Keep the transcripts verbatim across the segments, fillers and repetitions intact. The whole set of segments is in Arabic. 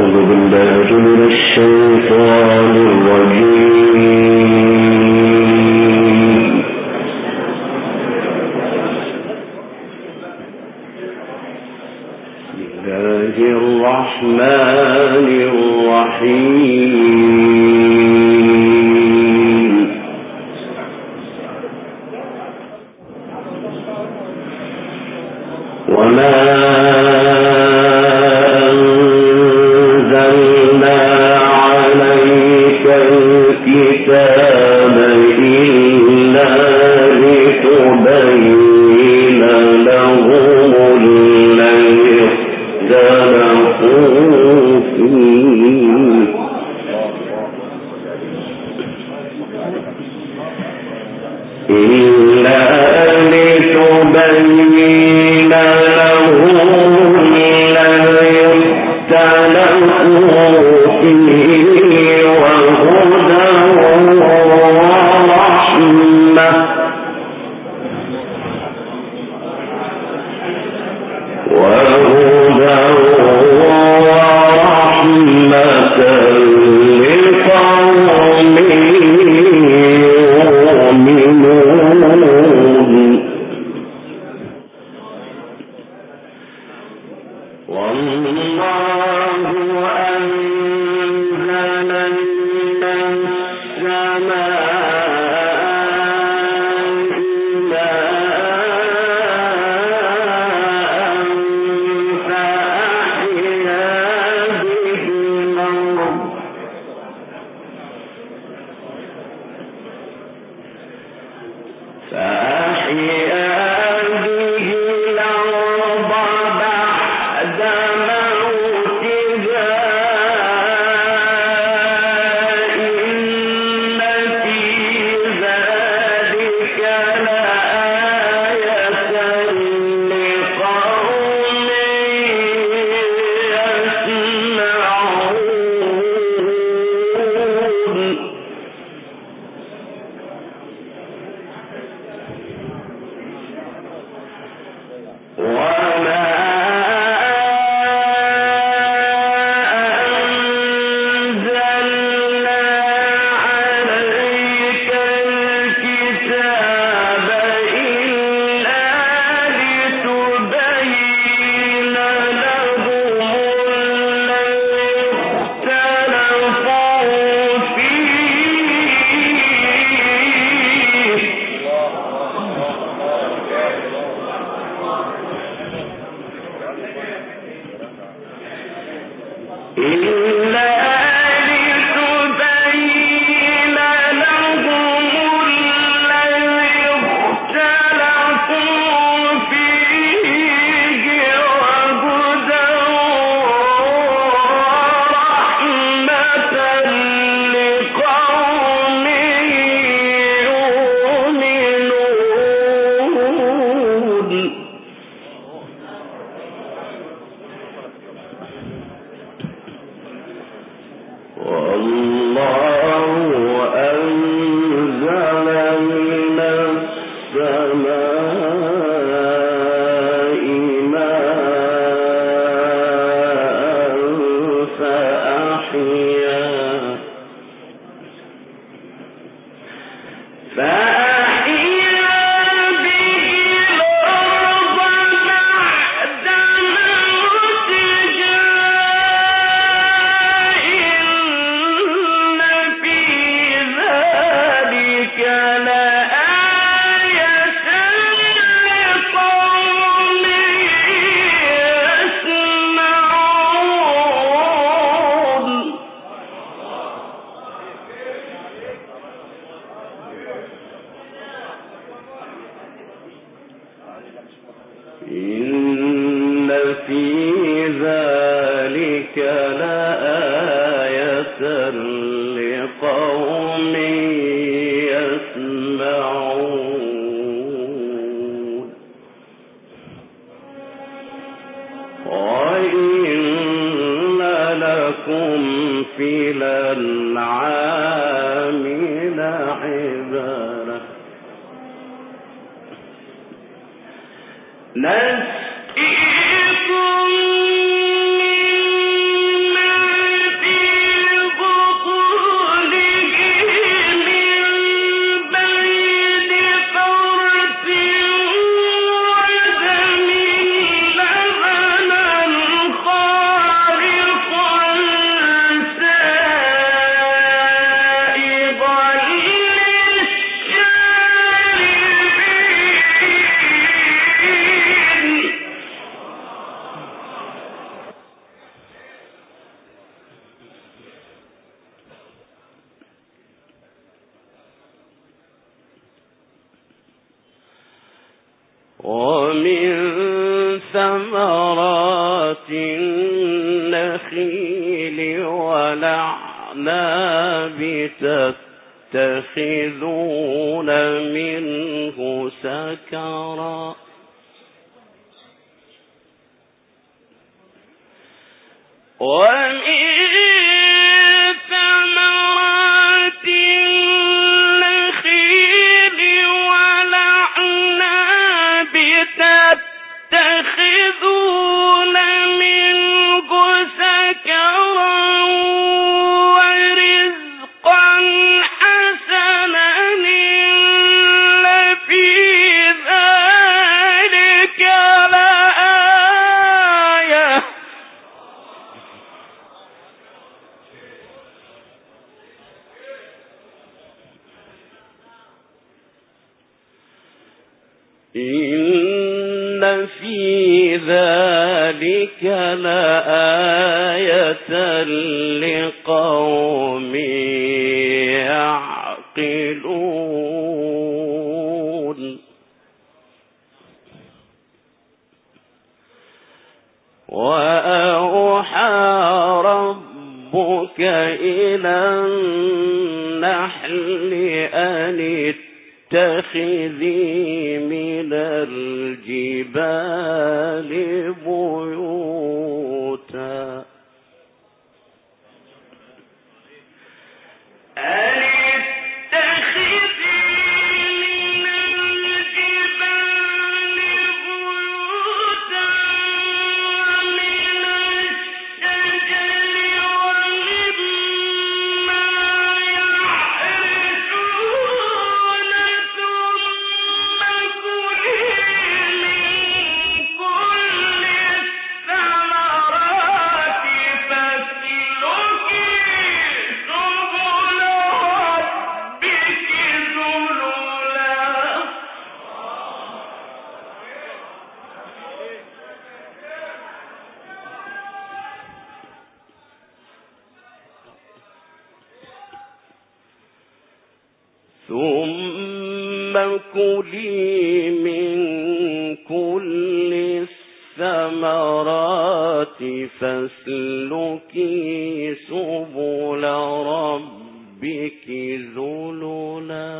نسقيكم مما ومن ثمرات النخيل والأعناب تتخذون منه سكرا ومن ثمرات النخيل والأعناب تتخذون منه سكرا ورزقا حسنا إن في ذلك لآية إن في ذلك لآية لقوم يعقلون وأوحى ربك إلى النحل أن اتخذي من الجبال بيوتا أن اتخذي من الجبال بيوتا من الشجر ومما يعرشون ثم كلي من كل الثمرات فاسلكي سبل ربك ذللا ثم كلي من كل الثمرات فاسلكي سبل ربك ذللا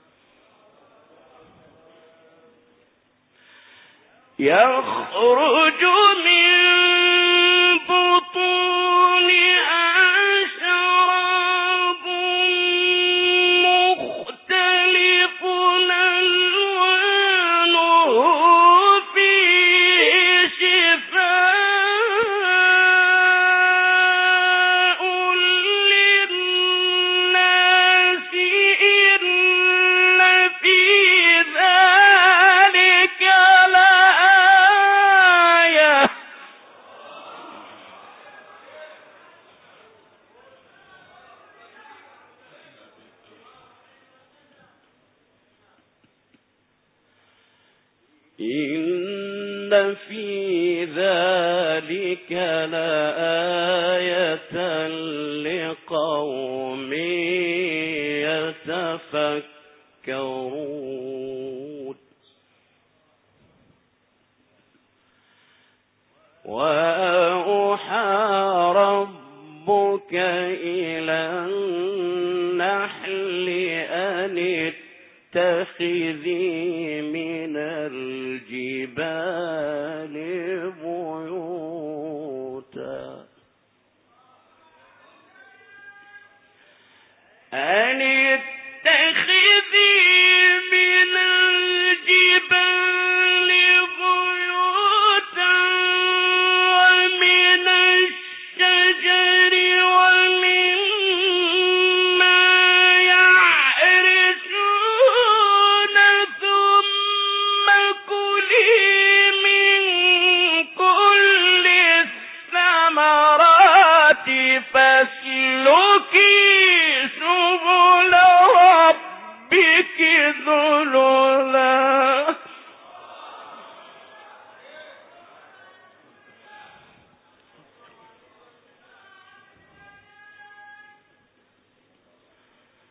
يخرج من بطونها شراب مختلف ألوانه فيه شفاء للناس إن في ذلك لآية إن في ذلك لآية لقوم يتفكرون وأوحى ربك إلى النحل أن اتخذي من الجبال بيوتا أن اتخذي من الجبال بيوتا ومن الشجر ومما يعرشون ثم كلي من كل الثمرات فاسلكي سبل ربك ذللا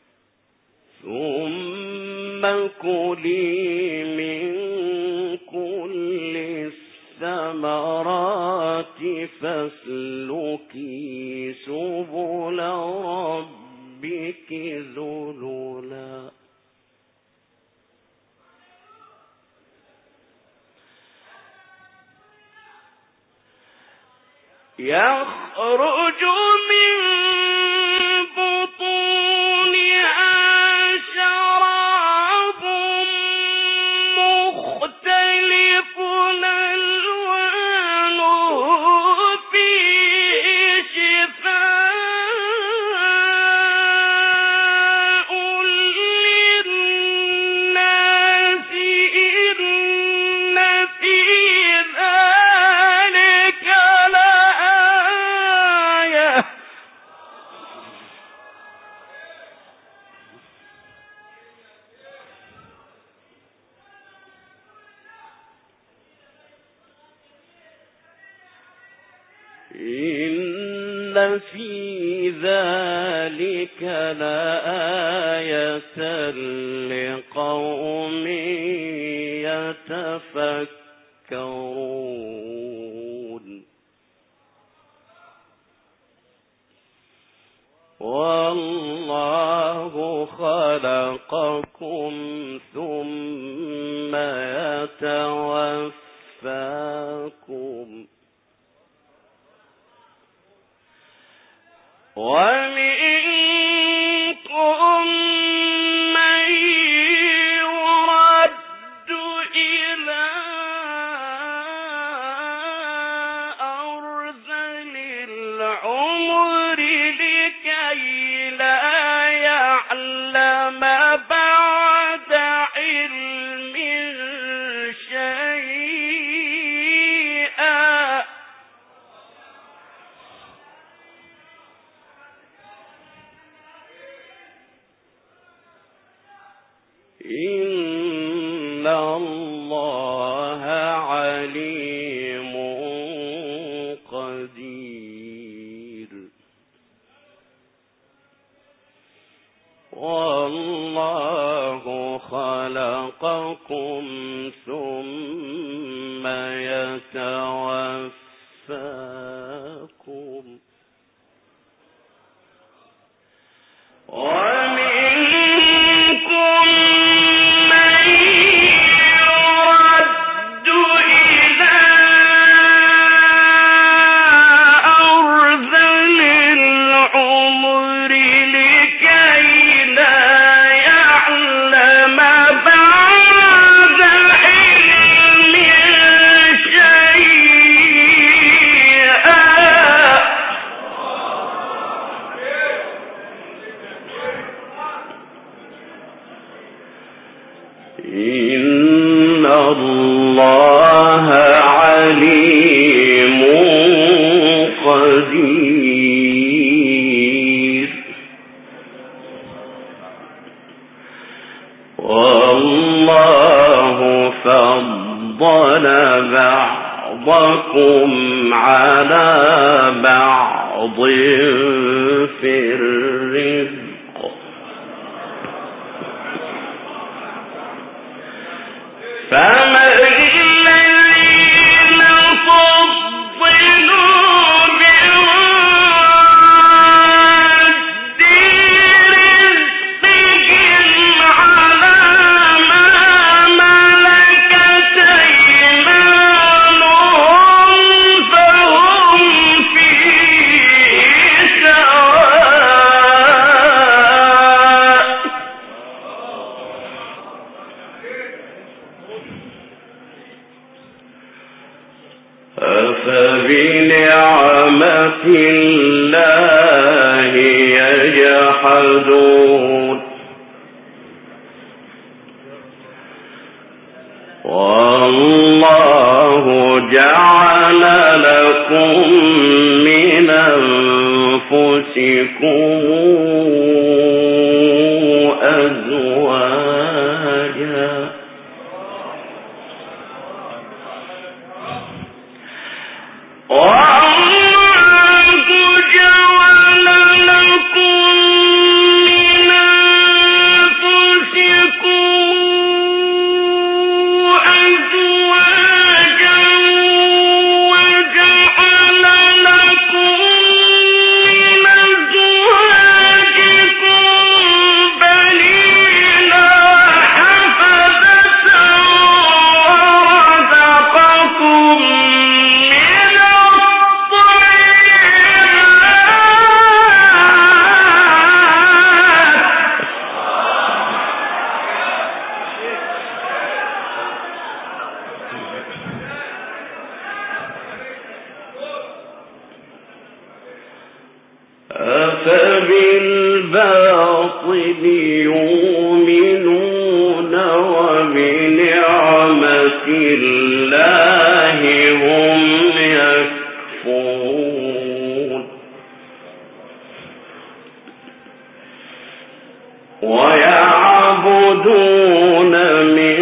ثم كلي من كل الثمرات فاسلكي سبل ربك ذللا يخرج من بطونها شراب مختلف ألوانه فيه شفاء للناس إن في ذلك لآية إن في ذلك لآية لقوم يتفكرون والله خلقكم ثم يتوفاكم ومنكم من يرد إلى أرذل العمر لكي لا يعلم بعد علم شيئا إن الله عليم قدير والله خلقكم ثم يتوفاكم ومنكم من يرد إلى أرذل العمر لكي لا يعلم بعد علم شيئا إن الله عليم قدير والله فضل بعضكم على بعض في الرزق فما الذين فضلوا برد رزقهم على ما ملكت أيمانهم فهم فيه سواء أفبنعمة الله يجحدون والله جعل لكم من أنفسكم أزواجا أفبالباطل يؤمنون وبنعمة الله هم يكفرون ويعبدون من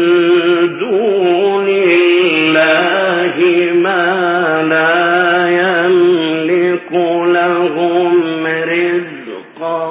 دون الله ما لا يملك لهم رزقا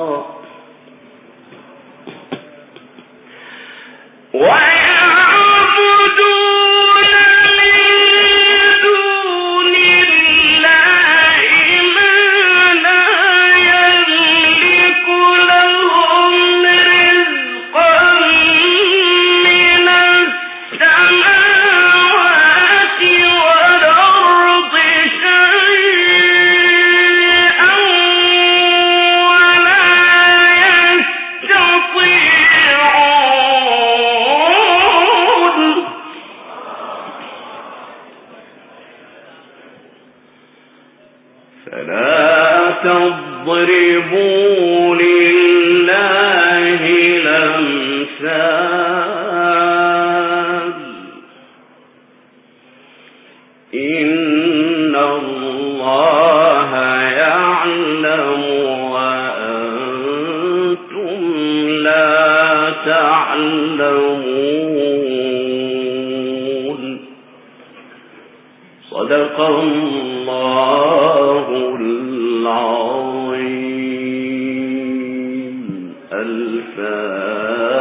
تضربوا لله الأمثال إن الله يعلم وأنتم لا تعلمون صدق الله العظيم. الفاتحة.